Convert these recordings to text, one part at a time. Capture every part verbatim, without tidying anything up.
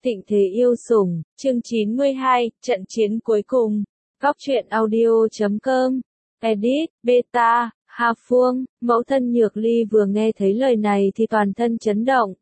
Tịnh thế yêu sủng, chương chín mươi hai, trận chiến cuối cùng. Góc truyện audio chấm com. Edit, Beta, Hà Phương, mẫu thân Nhược Ly vừa nghe thấy lời này thì toàn thân chấn động.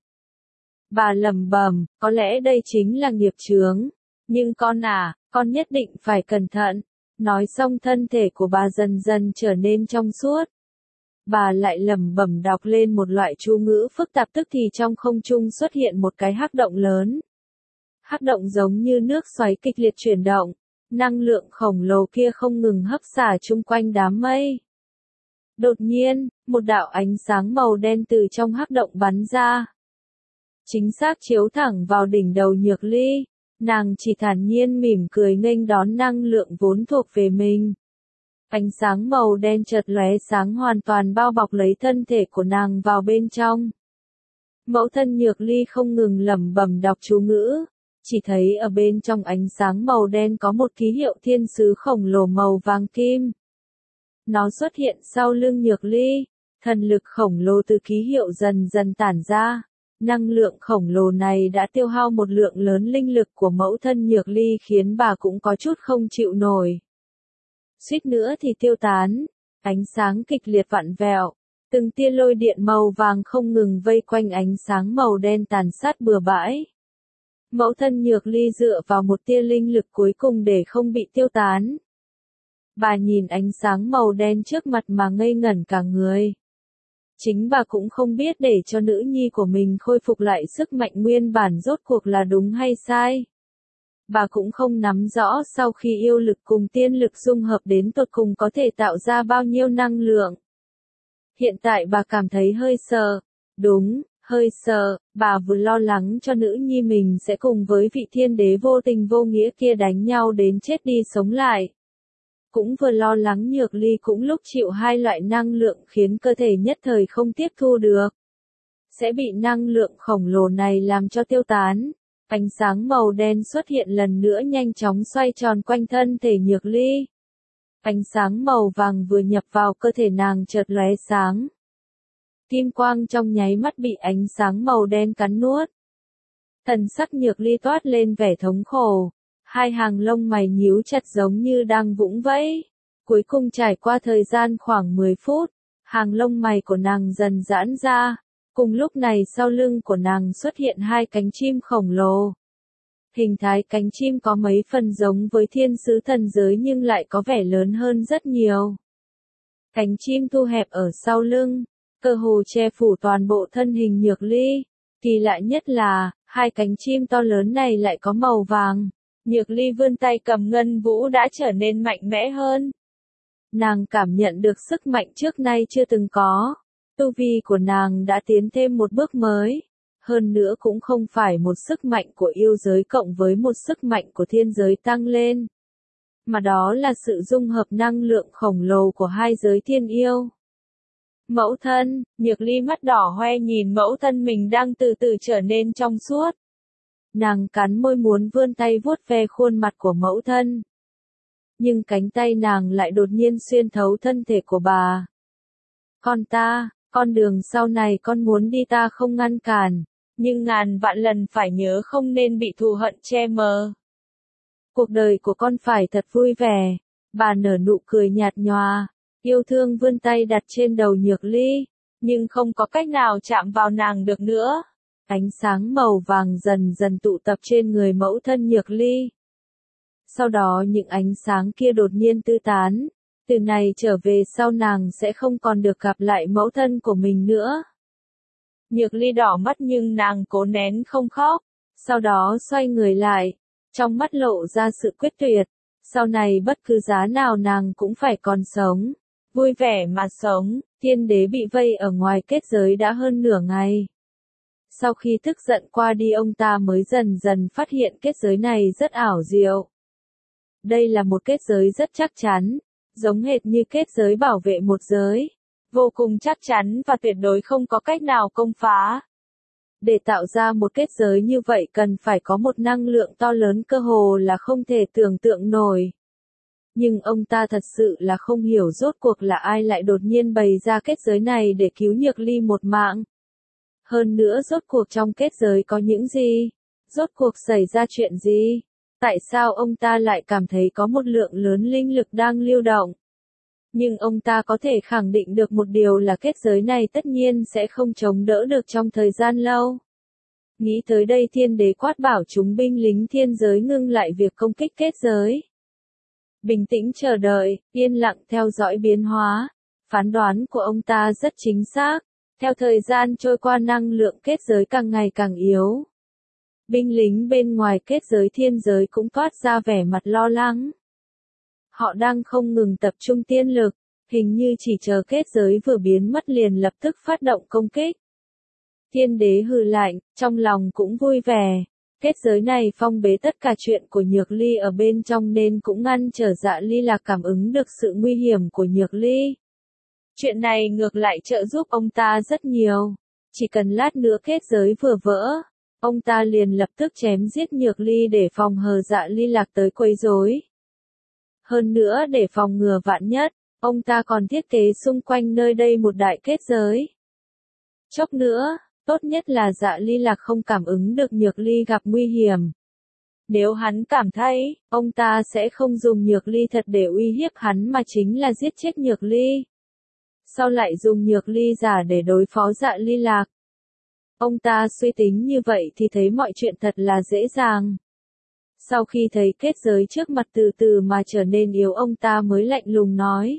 Bà lẩm bẩm, có lẽ đây chính là nghiệp chướng. Nhưng con à, con nhất định phải cẩn thận. Nói xong thân thể của bà dần dần trở nên trong suốt. Bà lại lẩm bẩm đọc lên một loại chú ngữ phức tạp, tức thì trong không trung xuất hiện một cái hắc động lớn. Hắc động giống như nước xoáy kịch liệt chuyển động, năng lượng khổng lồ kia không ngừng hấp xả chung quanh đám mây. Đột nhiên, một đạo ánh sáng màu đen từ trong hắc động bắn ra. Chính xác chiếu thẳng vào đỉnh đầu Nhược Ly, nàng chỉ thản nhiên mỉm cười nghênh đón năng lượng vốn thuộc về mình. Ánh sáng màu đen chợt lóe sáng hoàn toàn bao bọc lấy thân thể của nàng vào bên trong. Mẫu thân Nhược Ly không ngừng lẩm bẩm đọc chú ngữ, chỉ thấy ở bên trong ánh sáng màu đen có một ký hiệu thiên sứ khổng lồ màu vàng kim. Nó xuất hiện sau lưng Nhược Ly, thần lực khổng lồ từ ký hiệu dần dần tản ra. Năng lượng khổng lồ này đã tiêu hao một lượng lớn linh lực của mẫu thân Nhược Ly khiến bà cũng có chút không chịu nổi. Suýt nữa thì tiêu tán, ánh sáng kịch liệt vặn vẹo, từng tia lôi điện màu vàng không ngừng vây quanh ánh sáng màu đen tàn sát bừa bãi. Mẫu thân Nhược Ly dựa vào một tia linh lực cuối cùng để không bị tiêu tán. Bà nhìn ánh sáng màu đen trước mặt mà ngây ngẩn cả người. Chính bà cũng không biết để cho nữ nhi của mình khôi phục lại sức mạnh nguyên bản rốt cuộc là đúng hay sai. Bà cũng không nắm rõ sau khi yêu lực cùng tiên lực dung hợp đến tột cùng có thể tạo ra bao nhiêu năng lượng. Hiện tại bà cảm thấy hơi sợ. Đúng, hơi sợ, bà vừa lo lắng cho nữ nhi mình sẽ cùng với vị thiên đế vô tình vô nghĩa kia đánh nhau đến chết đi sống lại. Cũng vừa lo lắng Nhược Ly cũng lúc chịu hai loại năng lượng khiến cơ thể nhất thời không tiếp thu được. Sẽ bị năng lượng khổng lồ này làm cho tiêu tán. Ánh sáng màu đen xuất hiện lần nữa nhanh chóng xoay tròn quanh thân thể Nhược Ly. Ánh sáng màu vàng vừa nhập vào cơ thể nàng chợt lóe sáng. Kim quang trong nháy mắt bị ánh sáng màu đen cắn nuốt. Thần sắc Nhược Ly toát lên vẻ thống khổ. Hai hàng lông mày nhíu chặt giống như đang vũng vẫy. Cuối cùng trải qua thời gian khoảng mười phút, hàng lông mày của nàng dần giãn ra. Cùng lúc này sau lưng của nàng xuất hiện hai cánh chim khổng lồ. Hình thái cánh chim có mấy phần giống với thiên sứ thần giới nhưng lại có vẻ lớn hơn rất nhiều. Cánh chim thu hẹp ở sau lưng, cơ hồ che phủ toàn bộ thân hình Nhược Ly. Kỳ lạ nhất là, hai cánh chim to lớn này lại có màu vàng. Nhược Ly vươn tay cầm ngân vũ đã trở nên mạnh mẽ hơn. Nàng cảm nhận được sức mạnh trước nay chưa từng có. Tu vi của nàng đã tiến thêm một bước mới. Hơn nữa cũng không phải một sức mạnh của yêu giới cộng với một sức mạnh của thiên giới tăng lên. Mà đó là sự dung hợp năng lượng khổng lồ của hai giới thiên yêu. Mẫu thân, Nhược Ly mắt đỏ hoe nhìn mẫu thân mình đang từ từ trở nên trong suốt. Nàng cắn môi muốn vươn tay vuốt ve khuôn mặt của mẫu thân. Nhưng cánh tay nàng lại đột nhiên xuyên thấu thân thể của bà. Con ta, con đường sau này con muốn đi ta không ngăn cản, nhưng ngàn vạn lần phải nhớ không nên bị thù hận che mờ. Cuộc đời của con phải thật vui vẻ. Bà nở nụ cười nhạt nhòa, yêu thương vươn tay đặt trên đầu Nhược Ly, nhưng không có cách nào chạm vào nàng được nữa. Ánh sáng màu vàng dần dần tụ tập trên người mẫu thân Nhược Ly. Sau đó những ánh sáng kia đột nhiên tư tán. Từ này trở về sau nàng sẽ không còn được gặp lại mẫu thân của mình nữa. Nhược Ly đỏ mắt nhưng nàng cố nén không khóc. Sau đó xoay người lại. Trong mắt lộ ra sự quyết tuyệt. Sau này bất cứ giá nào nàng cũng phải còn sống. Vui vẻ mà sống. Thiên đế bị vây ở ngoài kết giới đã hơn nửa ngày. Sau khi tức giận qua đi ông ta mới dần dần phát hiện kết giới này rất ảo diệu. Đây là một kết giới rất chắc chắn, giống hệt như kết giới bảo vệ một giới. Vô cùng chắc chắn và tuyệt đối không có cách nào công phá. Để tạo ra một kết giới như vậy cần phải có một năng lượng to lớn cơ hồ là không thể tưởng tượng nổi. Nhưng ông ta thật sự là không hiểu rốt cuộc là ai lại đột nhiên bày ra kết giới này để cứu Nhược Ly một mạng. Hơn nữa rốt cuộc trong kết giới có những gì? Rốt cuộc xảy ra chuyện gì? Tại sao ông ta lại cảm thấy có một lượng lớn linh lực đang lưu động? Nhưng ông ta có thể khẳng định được một điều là kết giới này tất nhiên sẽ không chống đỡ được trong thời gian lâu. Nghĩ tới đây thiên đế quát bảo chúng binh lính thiên giới ngưng lại việc công kích kết giới. Bình tĩnh chờ đợi, yên lặng theo dõi biến hóa. Phán đoán của ông ta rất chính xác. Theo thời gian trôi qua năng lượng kết giới càng ngày càng yếu. Binh lính bên ngoài kết giới thiên giới cũng toát ra vẻ mặt lo lắng. Họ đang không ngừng tập trung tiên lực, hình như chỉ chờ kết giới vừa biến mất liền lập tức phát động công kích. Thiên đế hừ lạnh, trong lòng cũng vui vẻ. Kết giới này phong bế tất cả chuyện của Nhược Ly ở bên trong nên cũng ngăn trở Dạ Ly Lạc cảm ứng được sự nguy hiểm của Nhược Ly. Chuyện này ngược lại trợ giúp ông ta rất nhiều. Chỉ cần lát nữa kết giới vừa vỡ, ông ta liền lập tức chém giết Nhược Ly để phòng hờ Dạ Ly Lạc tới quấy rối. Hơn nữa để phòng ngừa vạn nhất, ông ta còn thiết kế xung quanh nơi đây một đại kết giới. Chốc nữa, tốt nhất là Dạ Ly Lạc không cảm ứng được Nhược Ly gặp nguy hiểm. Nếu hắn cảm thấy, ông ta sẽ không dùng Nhược Ly thật để uy hiếp hắn mà chính là giết chết Nhược Ly. Sau lại dùng Nhược Ly giả để đối phó Dạ Ly Lạc. Ông ta suy tính như vậy thì thấy mọi chuyện thật là dễ dàng. Sau khi thấy kết giới trước mặt từ từ mà trở nên yếu ông ta mới lạnh lùng nói.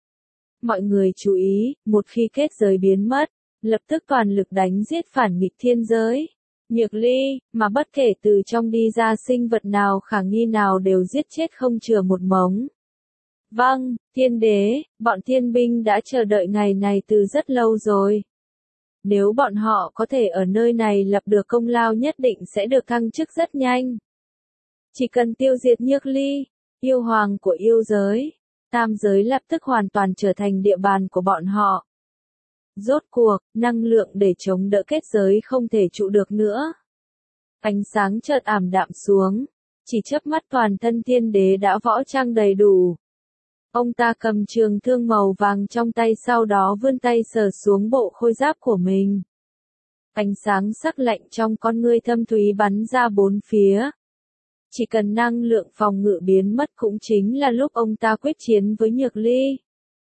Mọi người chú ý, một khi kết giới biến mất, lập tức toàn lực đánh giết phản nghịch thiên giới. Nhược Ly, mà bất kể từ trong đi ra sinh vật nào khả nghi nào đều giết chết không chừa một mống. Vâng, thiên đế, bọn thiên binh đã chờ đợi ngày này từ rất lâu rồi. Nếu bọn họ có thể ở nơi này lập được công lao nhất định sẽ được thăng chức rất nhanh. Chỉ cần tiêu diệt Nhược Ly, yêu hoàng của yêu giới, tam giới lập tức hoàn toàn trở thành địa bàn của bọn họ. Rốt cuộc, năng lượng để chống đỡ kết giới không thể trụ được nữa. Ánh sáng chợt ảm đạm xuống, chỉ chớp mắt toàn thân thiên đế đã võ trang đầy đủ. Ông ta cầm trường thương màu vàng trong tay sau đó vươn tay sờ xuống bộ khôi giáp của mình. Ánh sáng sắc lạnh trong con ngươi thâm thúy bắn ra bốn phía. Chỉ cần năng lượng phòng ngự biến mất cũng chính là lúc ông ta quyết chiến với Nhược Ly.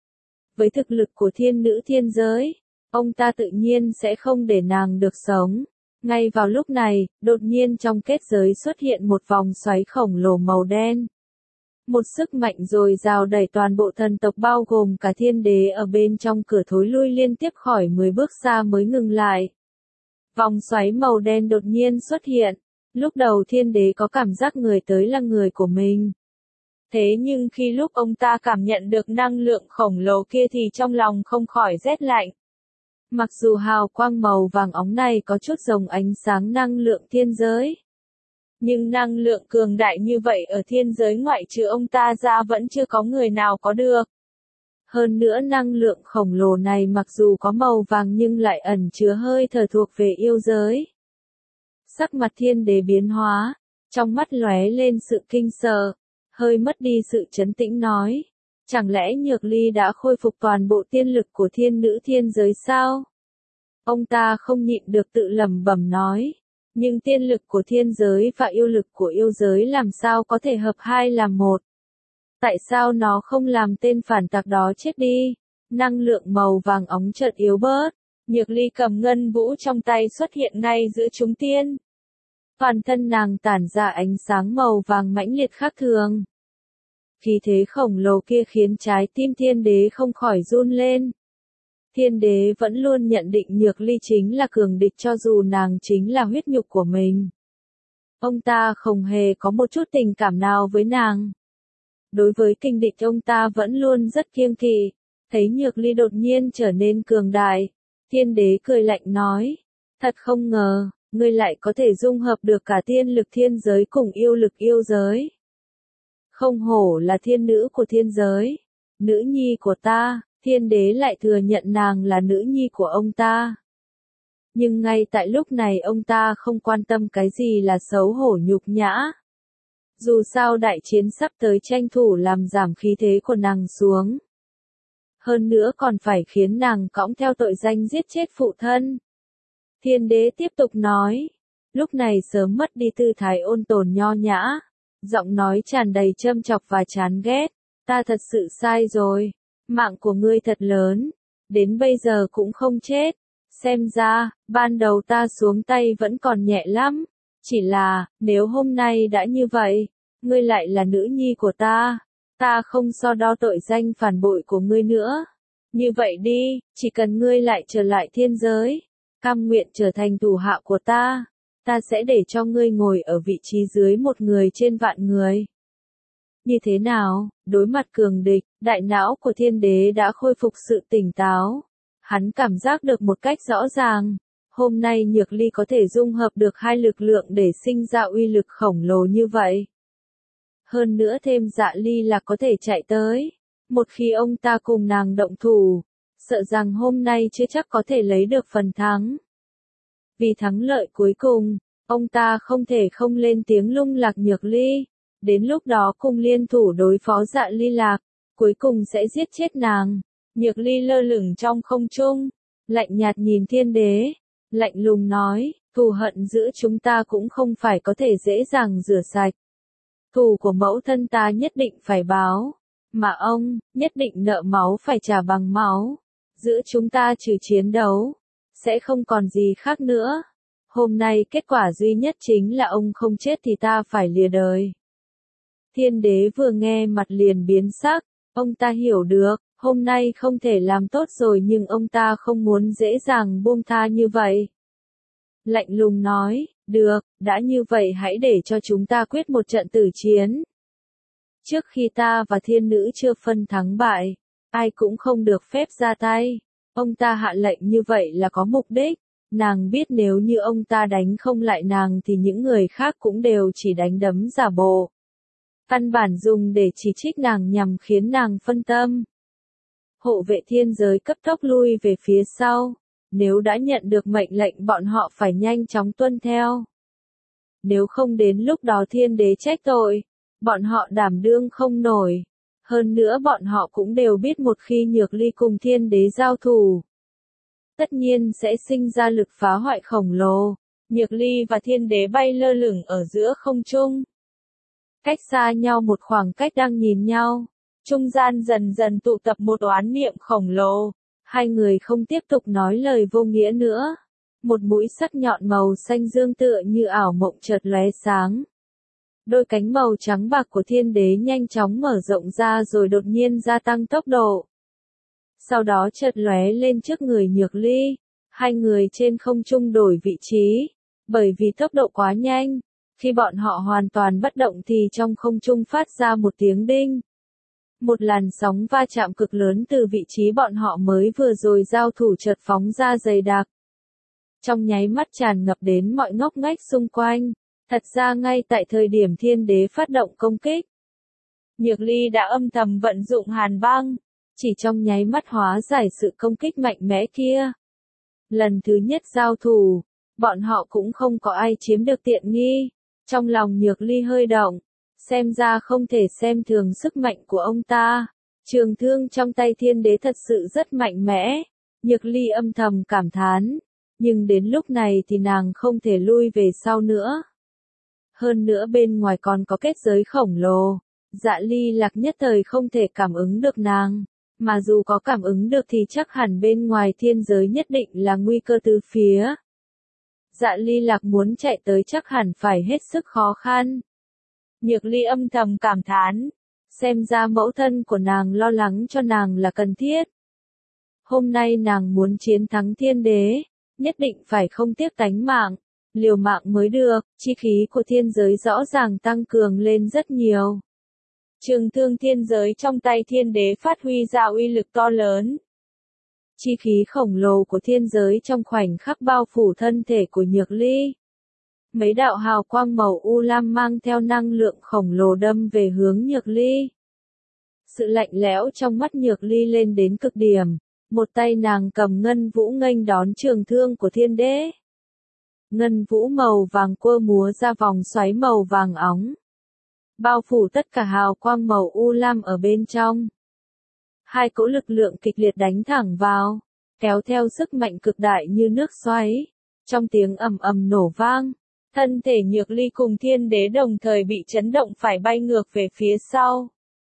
Với thực lực của thiên nữ thiên giới, ông ta tự nhiên sẽ không để nàng được sống. Ngay vào lúc này, đột nhiên trong kết giới xuất hiện một vòng xoáy khổng lồ màu đen. Một sức mạnh dồi dào đẩy toàn bộ thần tộc bao gồm cả thiên đế ở bên trong cửa thối lui liên tiếp khỏi mười bước xa mới ngừng lại. Vòng xoáy màu đen đột nhiên xuất hiện. Lúc đầu thiên đế có cảm giác người tới là người của mình. Thế nhưng khi lúc ông ta cảm nhận được năng lượng khổng lồ kia thì trong lòng không khỏi rét lạnh. Mặc dù hào quang màu vàng óng này có chút giống ánh sáng năng lượng thiên giới. Nhưng năng lượng cường đại như vậy ở thiên giới ngoại trừ ông ta ra vẫn chưa có người nào có được. Hơn nữa năng lượng khổng lồ này mặc dù có màu vàng nhưng lại ẩn chứa hơi thở thuộc về yêu giới. Sắc mặt thiên đế biến hóa, trong mắt lóe lên sự kinh sợ, hơi mất đi sự trấn tĩnh nói. Chẳng lẽ Nhược Ly đã khôi phục toàn bộ tiên lực của thiên nữ thiên giới sao? Ông ta không nhịn được tự lẩm bẩm nói. Nhưng tiên lực của thiên giới và yêu lực của yêu giới làm sao có thể hợp hai làm một? Tại sao nó không làm tên phản tặc đó chết đi? Năng lượng màu vàng óng chợt yếu bớt. Nhược Ly cầm ngân vũ trong tay xuất hiện ngay giữa chúng tiên. Toàn thân nàng tản ra ánh sáng màu vàng mãnh liệt khác thường. Khí thế khổng lồ kia khiến trái tim thiên đế không khỏi run lên. Thiên đế vẫn luôn nhận định Nhược Ly chính là cường địch cho dù nàng chính là huyết nhục của mình. Ông ta không hề có một chút tình cảm nào với nàng. Đối với kình địch ông ta vẫn luôn rất kiêng kỵ. Thấy Nhược Ly đột nhiên trở nên cường đại. Thiên đế cười lạnh nói. Thật không ngờ, ngươi lại có thể dung hợp được cả tiên lực thiên giới cùng yêu lực yêu giới. Không hổ là thiên nữ của thiên giới. Nữ nhi của ta. Thiên đế lại thừa nhận nàng là nữ nhi của ông ta. Nhưng ngay tại lúc này ông ta không quan tâm cái gì là xấu hổ nhục nhã. Dù sao đại chiến sắp tới tranh thủ làm giảm khí thế của nàng xuống. Hơn nữa còn phải khiến nàng cõng theo tội danh giết chết phụ thân. Thiên đế tiếp tục nói. lúc này sớm mất đi tư thái ôn tồn nho nhã, giọng nói tràn đầy châm chọc và chán ghét, ta thật sự sai rồi, mạng của ngươi thật lớn, đến bây giờ cũng không chết, xem ra, ban đầu ta xuống tay vẫn còn nhẹ lắm, chỉ là, nếu hôm nay đã như vậy, ngươi lại là nữ nhi của ta, ta không so đo tội danh phản bội của ngươi nữa. Như vậy đi, chỉ cần ngươi lại trở lại thiên giới, cam nguyện trở thành thủ hạ của ta, ta sẽ để cho ngươi ngồi ở vị trí dưới một người trên vạn người. Như thế nào, đối mặt cường địch, đại não của thiên đế đã khôi phục sự tỉnh táo. Hắn cảm giác được một cách rõ ràng, hôm nay Nhược Ly có thể dung hợp được hai lực lượng để sinh ra uy lực khổng lồ như vậy. Hơn nữa thêm Dạ Ly là có thể chạy tới. Một khi ông ta cùng nàng động thủ, sợ rằng hôm nay chưa chắc có thể lấy được phần thắng. Vì thắng lợi cuối cùng, ông ta không thể không lên tiếng lung lạc Nhược Ly. Đến lúc đó cùng liên thủ đối phó Dạ Ly Lạc, cuối cùng sẽ giết chết nàng. Nhược Ly lơ lửng trong không trung, lạnh nhạt nhìn thiên đế, lạnh lùng nói, thù hận giữa chúng ta cũng không phải có thể dễ dàng rửa sạch. Thù của mẫu thân ta nhất định phải báo. Mà ông, nhất định nợ máu phải trả bằng máu. Giữa chúng ta trừ chiến đấu, sẽ không còn gì khác nữa. Hôm nay kết quả duy nhất chính là ông không chết thì ta phải lìa đời. Thiên đế vừa nghe mặt liền biến sắc, ông ta hiểu được, hôm nay không thể làm tốt rồi nhưng ông ta không muốn dễ dàng buông tha như vậy. Lạnh lùng nói, được, đã như vậy hãy để cho chúng ta quyết một trận tử chiến. Trước khi ta và thiên nữ chưa phân thắng bại, ai cũng không được phép ra tay. Ông ta hạ lệnh như vậy là có mục đích. Nàng biết nếu như ông ta đánh không lại nàng thì những người khác cũng đều chỉ đánh đấm giả bộ. Căn bản dùng để chỉ trích nàng nhằm khiến nàng phân tâm. Hộ vệ thiên giới cấp tốc lui về phía sau. Nếu đã nhận được mệnh lệnh bọn họ phải nhanh chóng tuân theo. Nếu không đến lúc đó thiên đế trách tội, bọn họ đảm đương không nổi. Hơn nữa bọn họ cũng đều biết một khi Nhược Ly cùng thiên đế giao thủ, tất nhiên sẽ sinh ra lực phá hoại khổng lồ. Nhược Ly và thiên đế bay lơ lửng ở giữa không trung. Cách xa nhau một khoảng cách đang nhìn nhau. Trung gian dần dần tụ tập một oán niệm khổng lồ. Hai người không tiếp tục nói lời vô nghĩa nữa. Một mũi sắc nhọn màu xanh dương tựa như ảo mộng chợt lóe sáng. Đôi cánh màu trắng bạc của thiên đế nhanh chóng mở rộng ra rồi đột nhiên gia tăng tốc độ. Sau đó chợt lóe lên trước người Nhược Ly. Hai người trên không trung đổi vị trí. Bởi vì tốc độ quá nhanh, khi bọn họ hoàn toàn bất động thì trong không trung phát ra một tiếng đinh. Một làn sóng va chạm cực lớn từ vị trí bọn họ mới vừa rồi giao thủ chợt phóng ra dày đặc. Trong nháy mắt tràn ngập đến mọi ngóc ngách xung quanh. Thật ra ngay tại thời điểm thiên đế phát động công kích, Nhược Ly đã âm thầm vận dụng hàn băng, chỉ trong nháy mắt hóa giải sự công kích mạnh mẽ kia. Lần thứ nhất giao thủ, bọn họ cũng không có ai chiếm được tiện nghi. Trong lòng Nhược Ly hơi động, xem ra không thể xem thường sức mạnh của ông ta. Trường thương trong tay thiên đế thật sự rất mạnh mẽ. Nhược Ly âm thầm cảm thán, nhưng đến lúc này thì nàng không thể lui về sau nữa. Hơn nữa bên ngoài còn có kết giới khổng lồ. Dạ Ly Lạc nhất thời không thể cảm ứng được nàng. Mà dù có cảm ứng được thì chắc hẳn bên ngoài thiên giới nhất định là nguy cơ từ phía. Dạ Ly Lạc muốn chạy tới chắc hẳn phải hết sức khó khăn. Nhược Ly âm thầm cảm thán. Xem ra mẫu thân của nàng lo lắng cho nàng là cần thiết. Hôm nay nàng muốn chiến thắng thiên đế, nhất định phải không tiếc tánh mạng. Liều mạng mới được, chi khí của thiên giới rõ ràng tăng cường lên rất nhiều. Trường thương thiên giới trong tay thiên đế phát huy ra uy lực to lớn. Chi khí khổng lồ của thiên giới trong khoảnh khắc bao phủ thân thể của Nhược Ly. Mấy đạo hào quang màu u lam mang theo năng lượng khổng lồ đâm về hướng Nhược Ly. Sự lạnh lẽo trong mắt Nhược Ly lên đến cực điểm. Một tay nàng cầm ngân vũ nghênh đón trường thương của thiên đế. Ngân vũ màu vàng quơ múa ra vòng xoáy màu vàng óng. Bao phủ tất cả hào quang màu u lam ở bên trong. Hai cỗ lực lượng kịch liệt đánh thẳng vào, kéo theo sức mạnh cực đại như nước xoáy. Trong tiếng ầm ầm nổ vang, Thân thể Nhược Ly cùng thiên đế đồng thời bị chấn động phải bay ngược về phía sau.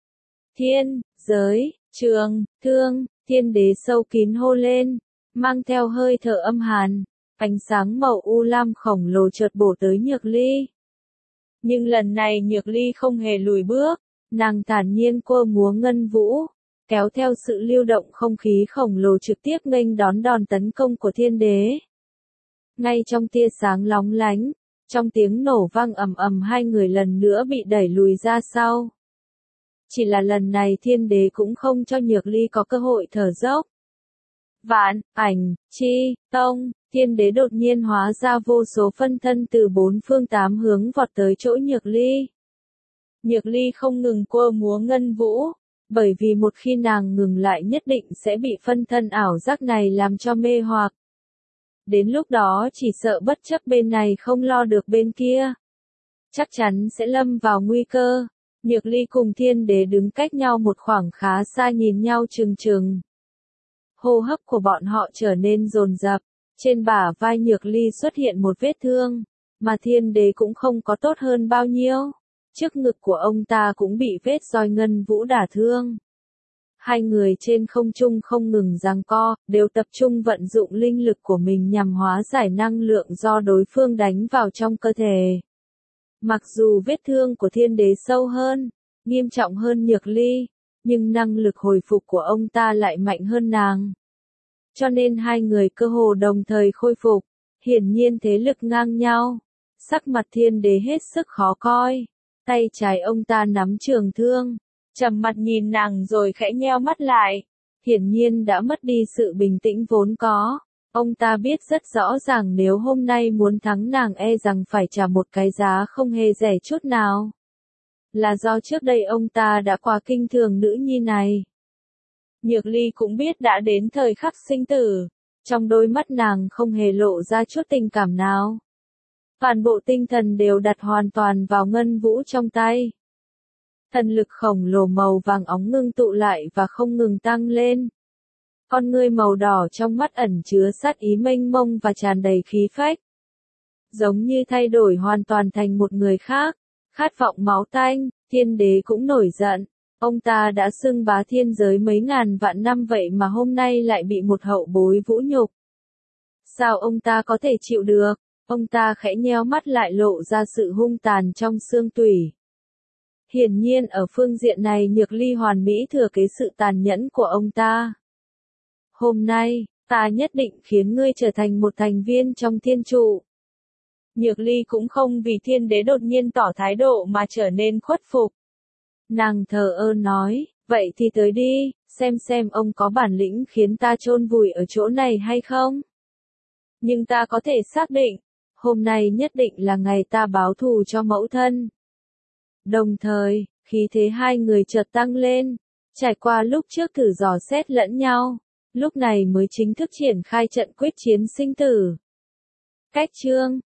Thiên, giới, trường, thương, thiên đế sâu kín hô lên, mang theo hơi thở âm hàn, ánh sáng màu u lam khổng lồ chợt bổ tới Nhược Ly. Nhưng lần này Nhược Ly không hề lùi bước, nàng thản nhiên quơ múa ngân vũ, kéo theo sự lưu động không khí khổng lồ trực tiếp nghênh đón đòn tấn công của thiên đế. Ngay trong tia sáng lóng lánh, trong tiếng nổ vang ầm ầm hai người lần nữa bị đẩy lùi ra sau. Chỉ là lần này thiên đế cũng không cho Nhược Ly có cơ hội thở dốc. Vạn, ảnh, chi, tông, thiên đế đột nhiên hóa ra vô số phân thân từ bốn phương tám hướng vọt tới chỗ Nhược Ly. Nhược Ly không ngừng quơ múa ngân vũ, bởi vì một khi nàng ngừng lại nhất định sẽ bị phân thân ảo giác này làm cho mê hoặc. Đến lúc đó chỉ sợ bất chấp bên này không lo được bên kia, chắc chắn sẽ lâm vào nguy cơ. Nhược Ly cùng thiên đế đứng cách nhau một khoảng khá xa nhìn nhau chừng chừng. Hô hấp của bọn họ trở nên dồn dập, trên bả vai Nhược Ly xuất hiện một vết thương, mà thiên đế cũng không có tốt hơn bao nhiêu. Trước ngực của ông ta cũng bị vết roi ngân vũ đả thương. Hai người trên không trung không ngừng giằng co, đều tập trung vận dụng linh lực của mình nhằm hóa giải năng lượng do đối phương đánh vào trong cơ thể. Mặc dù vết thương của thiên đế sâu hơn, nghiêm trọng hơn Nhược Ly, nhưng năng lực hồi phục của ông ta lại mạnh hơn nàng. Cho nên hai người cơ hồ đồng thời khôi phục, hiển nhiên thế lực ngang nhau. Sắc mặt thiên đế hết sức khó coi, tay trái ông ta nắm trường thương, trầm mặt nhìn nàng rồi khẽ nheo mắt lại, hiển nhiên đã mất đi sự bình tĩnh vốn có. Ông ta biết rất rõ ràng nếu hôm nay muốn thắng nàng e rằng phải trả một cái giá không hề rẻ chút nào. Là do trước đây ông ta đã quá kinh thường nữ nhi này. Nhược Ly cũng biết đã đến thời khắc sinh tử, trong đôi mắt nàng không hề lộ ra chút tình cảm nào. Toàn bộ tinh thần đều đặt hoàn toàn vào ngân vũ trong tay. Thần lực khổng lồ màu vàng óng ngưng tụ lại và không ngừng tăng lên. Con ngươi màu đỏ trong mắt ẩn chứa sát ý mênh mông và tràn đầy khí phách. Giống như thay đổi hoàn toàn thành một người khác, khát vọng máu tanh, thiên đế cũng nổi giận. Ông ta đã xưng bá thiên giới mấy ngàn vạn năm vậy mà hôm nay lại bị một hậu bối vũ nhục. Sao ông ta có thể chịu được? Ông ta khẽ nheo mắt lại lộ ra sự hung tàn trong xương tủy. Hiển nhiên ở phương diện này Nhược Ly hoàn mỹ thừa kế sự tàn nhẫn của ông ta. Hôm nay, ta nhất định khiến ngươi trở thành một thành viên trong thiên trụ. Nhược Ly cũng không vì thiên đế đột nhiên tỏ thái độ mà trở nên khuất phục. Nàng thờ ơ nói, vậy thì tới đi, xem xem ông có bản lĩnh khiến ta chôn vùi ở chỗ này hay không. Nhưng ta có thể xác định, hôm nay nhất định là ngày ta báo thù cho mẫu thân. Đồng thời, khí thế hai người chợt tăng lên, trải qua lúc trước thử dò xét lẫn nhau, lúc này mới chính thức triển khai trận quyết chiến sinh tử. Cách chương